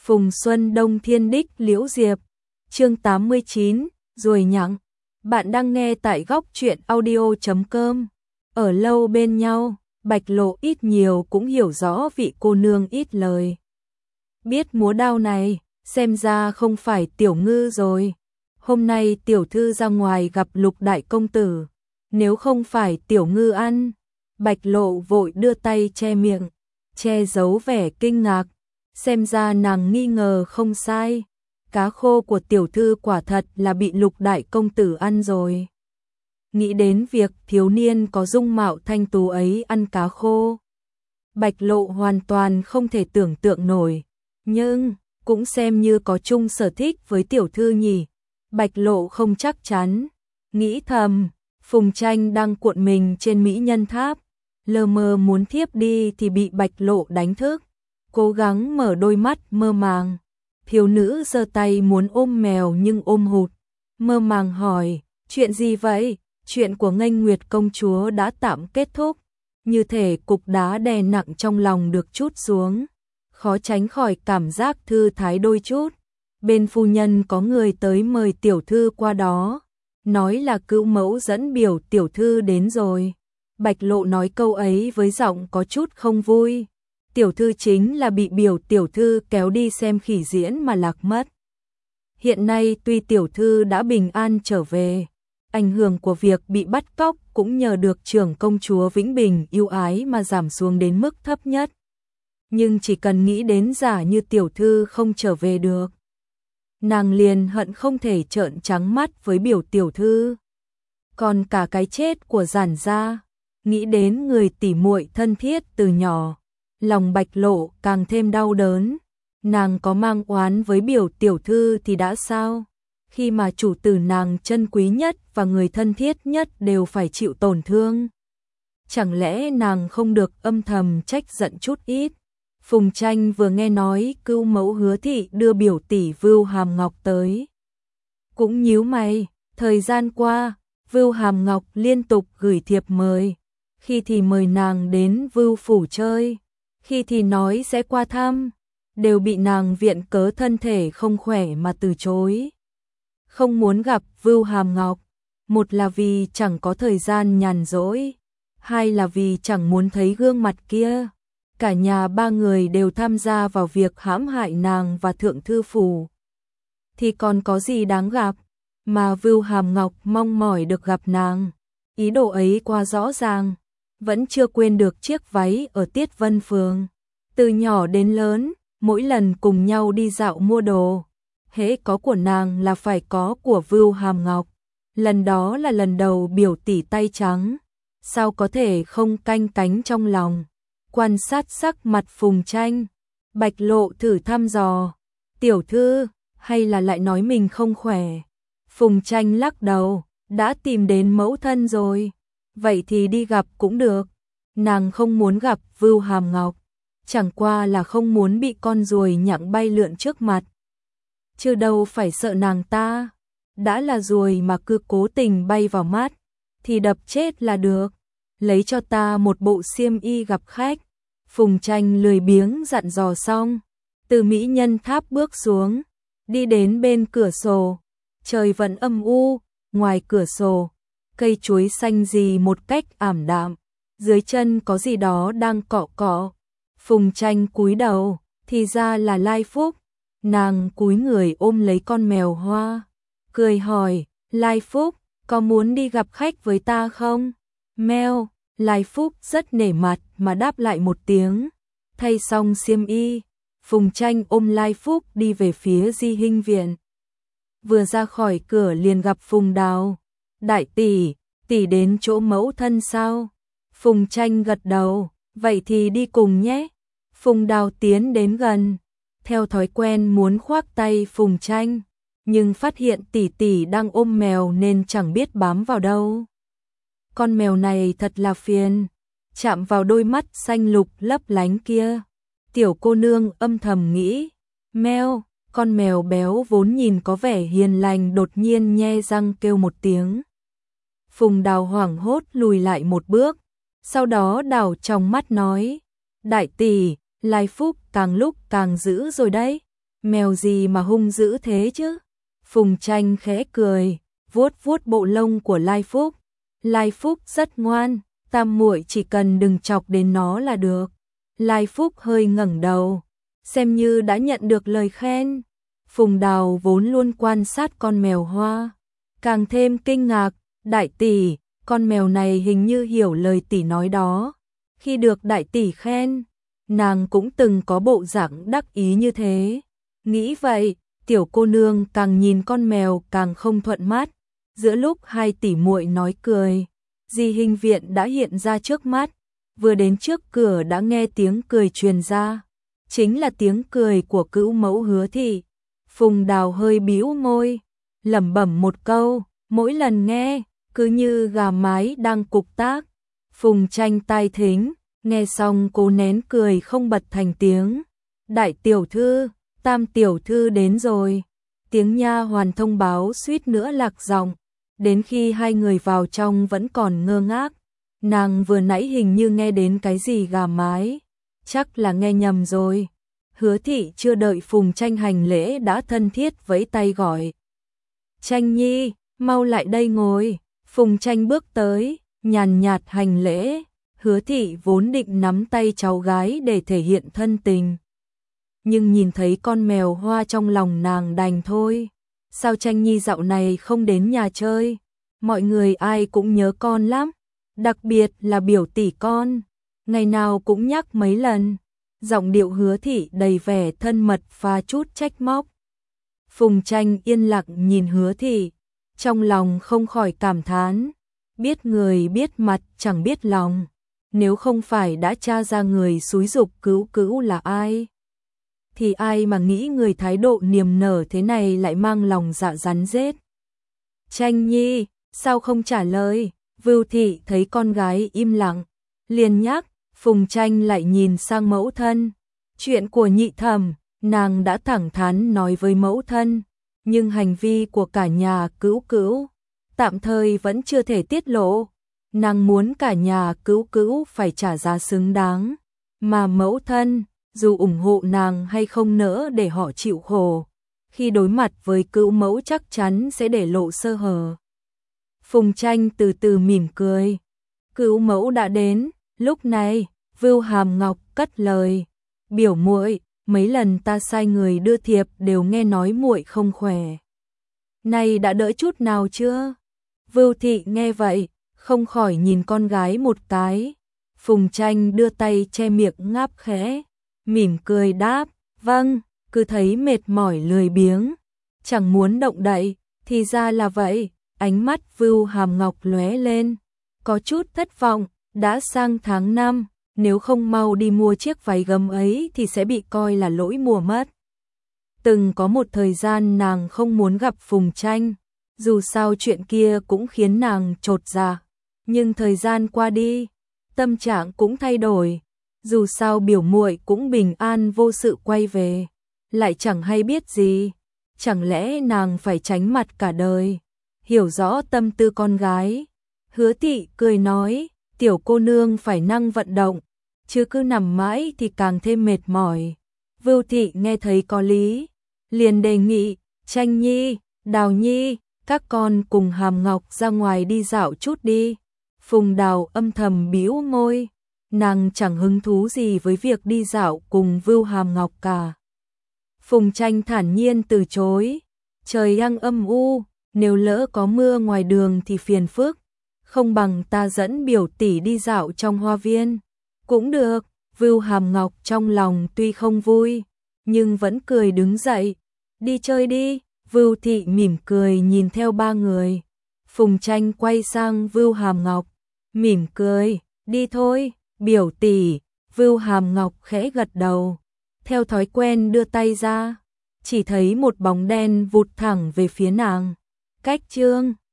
Phùng Xuân Đông Thiên Đích Liễu Diệp. Chương 89, ruồi nhặng. Bạn đang nghe tại góc truyện audio.com. Ở lâu bên nhau, Bạch Lộ ít nhiều cũng hiểu rõ vị cô nương ít lời. Biết múa đao này, xem ra không phải tiểu ngư rồi. Hôm nay tiểu thư ra ngoài gặp Lục đại công tử, nếu không phải tiểu ngư ăn. Bạch Lộ vội đưa tay che miệng, che giấu vẻ kinh ngạc. Xem ra nàng nghi ngờ không sai, cá khô của tiểu thư quả thật là bị Lục đại công tử ăn rồi. Nghĩ đến việc thiếu niên có dung mạo thanh tú ấy ăn cá khô, Bạch Lộ hoàn toàn không thể tưởng tượng nổi, nhưng cũng xem như có chung sở thích với tiểu thư nhỉ. Bạch Lộ không chắc chắn, nghĩ thầm. Phùng Tranh đang cuộn mình trên mỹ nhân tháp, lờ mờ muốn thiếp đi thì bị Bạch Lộ đánh thức, cố gắng mở đôi mắt mơ màng. Thiếu nữ giơ tay muốn ôm mèo nhưng ôm hụt, mơ màng hỏi, chuyện gì vậy? Chuyện của Nghênh Nguyệt công chúa đã tạm kết thúc, như thể cục đá đè nặng trong lòng được trút xuống, khó tránh khỏi cảm giác thư thái đôi chút. Bên phu nhân có người tới mời tiểu thư qua đó, nói là cữu mẫu dẫn biểu tiểu thư đến rồi. Bạch Lộ nói câu ấy với giọng có chút không vui. Tiểu thư chính là bị biểu tiểu thư kéo đi xem khỉ diễn mà lạc mất. Hiện nay tuy tiểu thư đã bình an trở về, ảnh hưởng của việc bị bắt cóc cũng nhờ được trưởng công chúa Vĩnh Bình yêu ái mà giảm xuống đến mức thấp nhất. Nhưng chỉ cần nghĩ đến giả như tiểu thư không trở về được, nàng liền hận không thể trợn trắng mắt với biểu tiểu thư. Còn cả cái chết của Giản gia, nghĩ đến người tỉ muội thân thiết từ nhỏ, lòng Bạch Lộ càng thêm đau đớn. Nàng có mang oán với biểu tiểu thư thì đã sao, khi mà chủ tử nàng chân quý nhất và người thân thiết nhất đều phải chịu tổn thương. Chẳng lẽ nàng không được âm thầm trách giận chút ít? Phùng Tranh vừa nghe nói cưu mẫu Hứa thị đưa biểu tỷ Vưu Hàm Ngọc tới, cũng nhíu mày. Thời gian qua, Vưu Hàm Ngọc liên tục gửi thiệp mời, khi thì mời nàng đến Vưu phủ chơi, khi thì nói sẽ qua thăm, đều bị nàng viện cớ thân thể không khỏe mà từ chối. Không muốn gặp Vưu Hàm Ngọc, một là vì chẳng có thời gian nhàn rỗi, hai là vì chẳng muốn thấy gương mặt kia. Cả nhà ba người đều tham gia vào việc hãm hại nàng và thượng thư phủ, thì còn có gì đáng gặp, mà Vưu Hàm Ngọc mong mỏi được gặp nàng. Ý đồ ấy quá rõ ràng, vẫn chưa quên được chiếc váy ở Tiết Vân Phường. Từ nhỏ đến lớn, mỗi lần cùng nhau đi dạo mua đồ, hễ có của nàng là phải có của Vưu Hàm Ngọc. Lần đó là lần đầu biểu tỷ tay trắng, sao có thể không canh cánh trong lòng. Quan sát sắc mặt Phùng Tranh, Bạch Lộ thử thăm dò, tiểu thư, hay là lại nói mình không khỏe? Phùng Tranh lắc đầu, đã tìm đến mẫu thân rồi, vậy thì đi gặp cũng được. Nàng không muốn gặp Vưu Hàm Ngọc, chẳng qua là không muốn bị con ruồi nhặng bay lượn trước mặt. Chứ đâu phải sợ nàng ta, đã là ruồi mà cứ cố tình bay vào mắt, thì đập chết là được. Lấy cho ta một bộ xiêm y gặp khách. Phùng Tranh lười biếng dặn dò xong, từ mỹ nhân tháp bước xuống, đi đến bên cửa sổ. Trời vẫn âm u, ngoài cửa sổ, cây chuối xanh rì một cách ảm đạm, dưới chân có gì đó đang cọ cọ. Phùng Tranh cúi đầu, thì ra là Lai Phúc. Nàng cúi người ôm lấy con mèo hoa, cười hỏi, Lai Phúc, có muốn đi gặp khách với ta không? Mèo. Lai Phúc rất nể mặt mà đáp lại một tiếng. Thay xong xiêm y, Phùng Tranh ôm Lai Phúc đi về phía Di Hinh viện. Vừa ra khỏi cửa liền gặp Phùng Đào. Đại tỷ, tỷ đến chỗ mẫu thân sao? Phùng Tranh gật đầu, vậy thì đi cùng nhé. Phùng Đào tiến đến gần, theo thói quen muốn khoác tay Phùng Tranh, nhưng phát hiện tỷ tỷ đang ôm mèo nên chẳng biết bám vào đâu. Con mèo này thật là phiền, chạm vào đôi mắt xanh lục lấp lánh kia. Tiểu cô nương âm thầm nghĩ, mèo, con mèo béo vốn nhìn có vẻ hiền lành đột nhiên nhe răng kêu một tiếng. Phùng Đào hoảng hốt lùi lại một bước, sau đó đảo trong mắt nói, đại tỷ, Lai Phúc càng lúc càng dữ rồi đấy. Mèo gì mà hung dữ thế chứ? Phùng Tranh khẽ cười, vuốt vuốt bộ lông của Lai Phúc. Lai Phúc rất ngoan, tam muội chỉ cần đừng chọc đến nó là được. Lai Phúc hơi ngẩng đầu, xem như đã nhận được lời khen. Phùng Đào vốn luôn quan sát con mèo Hoa, càng thêm kinh ngạc, đại tỷ, con mèo này hình như hiểu lời tỷ nói đó. Khi được đại tỷ khen, nàng cũng từng có bộ dạng đắc ý như thế. Nghĩ vậy, tiểu cô nương càng nhìn con mèo càng không thuận mắt. Giữa lúc hai tỷ muội nói cười, Di Hinh Viện đã hiện ra trước mắt, vừa đến trước cửa đã nghe tiếng cười truyền ra, chính là tiếng cười của cữu mẫu Hứa thị. Phùng Đào hơi bĩu môi, lẩm bẩm một câu, mỗi lần nghe, cứ như gà mái đang cục tác. Phùng Tranh tai thính, nghe xong cố nén cười không bật thành tiếng. Đại tiểu thư, tam tiểu thư đến rồi. Tiếng nha hoàn thông báo suýt nữa lạc giọng. Đến khi hai người vào trong vẫn còn ngơ ngác. Nàng vừa nãy hình như nghe đến cái gì gà mái, chắc là nghe nhầm rồi. Hứa thị chưa đợi Phùng Tranh hành lễ đã thân thiết vẫy tay gọi. Tranh nhi, mau lại đây ngồi. Phùng Tranh bước tới, nhàn nhạt hành lễ. Hứa thị vốn định nắm tay cháu gái để thể hiện thân tình, nhưng nhìn thấy con mèo Hoa trong lòng nàng đành thôi. Sao Tranh nhi dạo này không đến nhà chơi? Mọi người ai cũng nhớ con lắm, đặc biệt là biểu tỷ con, ngày nào cũng nhắc mấy lần. Giọng điệu Hứa thị đầy vẻ thân mật pha chút trách móc. Phùng Tranh yên lặng nhìn Hứa thị, trong lòng không khỏi cảm thán, biết người biết mặt chẳng biết lòng. Nếu không phải đã tra ra người xúi giục Cữu Cữu là ai, thì ai mà nghĩ người thái độ niềm nở thế này lại mang lòng dạ rắn rết. Tranh nhi, sao không trả lời? Vưu thị thấy con gái im lặng, liền nhắc. Phùng Tranh lại nhìn sang mẫu thân. Chuyện của nhị thẩm, nàng đã thẳng thắn nói với mẫu thân, nhưng hành vi của cả nhà Cữu Cữu tạm thời vẫn chưa thể tiết lộ. Nàng muốn cả nhà Cữu Cữu phải trả giá xứng đáng, mà mẫu thân, dù ủng hộ nàng hay không nỡ để họ chịu khổ, khi đối mặt với Cữu mẫu chắc chắn sẽ để lộ sơ hở. Phùng Tranh từ từ mỉm cười. Cữu mẫu đã đến. Lúc này, Vưu Hàm Ngọc cất lời, biểu muội, mấy lần ta sai người đưa thiệp đều nghe nói muội không khỏe. Này đã đỡ chút nào chưa? Vưu thị nghe vậy, không khỏi nhìn con gái một cái. Phùng Tranh đưa tay che miệng ngáp khẽ, mỉm cười đáp, vâng, cứ thấy mệt mỏi lười biếng, chẳng muốn động đậy. Thì ra là vậy. Ánh mắt Vưu Hàm Ngọc lóe lên, có chút thất vọng. Đã sang tháng 5, nếu không mau đi mua chiếc váy gấm ấy thì sẽ bị coi là lỗi mùa mất. Từng có một thời gian nàng không muốn gặp Phùng Tranh, dù sao chuyện kia cũng khiến nàng chột dạ. Nhưng thời gian qua đi, tâm trạng cũng thay đổi. Dù sao biểu muội cũng bình an vô sự quay về, lại chẳng hay biết gì. Chẳng lẽ nàng phải tránh mặt cả đời? Hiểu rõ tâm tư con gái, Hứa thị cười nói, tiểu cô nương phải năng vận động, chứ cứ nằm mãi thì càng thêm mệt mỏi. Vưu thị nghe thấy có lý, liền đề nghị, Tranh nhi, Đào nhi, các con cùng Hàm Ngọc ra ngoài đi dạo chút đi. Phùng Đào âm thầm bĩu môi, nàng chẳng hứng thú gì với việc đi dạo cùng Vưu Hàm Ngọc cả. Phùng Tranh thản nhiên từ chối, trời đang âm u, nếu lỡ có mưa ngoài đường thì phiền phức, không bằng ta dẫn biểu tỷ đi dạo trong hoa viên. Cũng được. Vưu Hàm Ngọc trong lòng tuy không vui, nhưng vẫn cười đứng dậy. Đi chơi đi. Vưu thị mỉm cười nhìn theo ba người. Phùng Tranh quay sang Vưu Hàm Ngọc, mỉm cười, đi thôi, biểu tỷ. Vưu Hàm Ngọc khẽ gật đầu, theo thói quen đưa tay ra, chỉ thấy một bóng đen vụt thẳng về phía nàng. Cách chương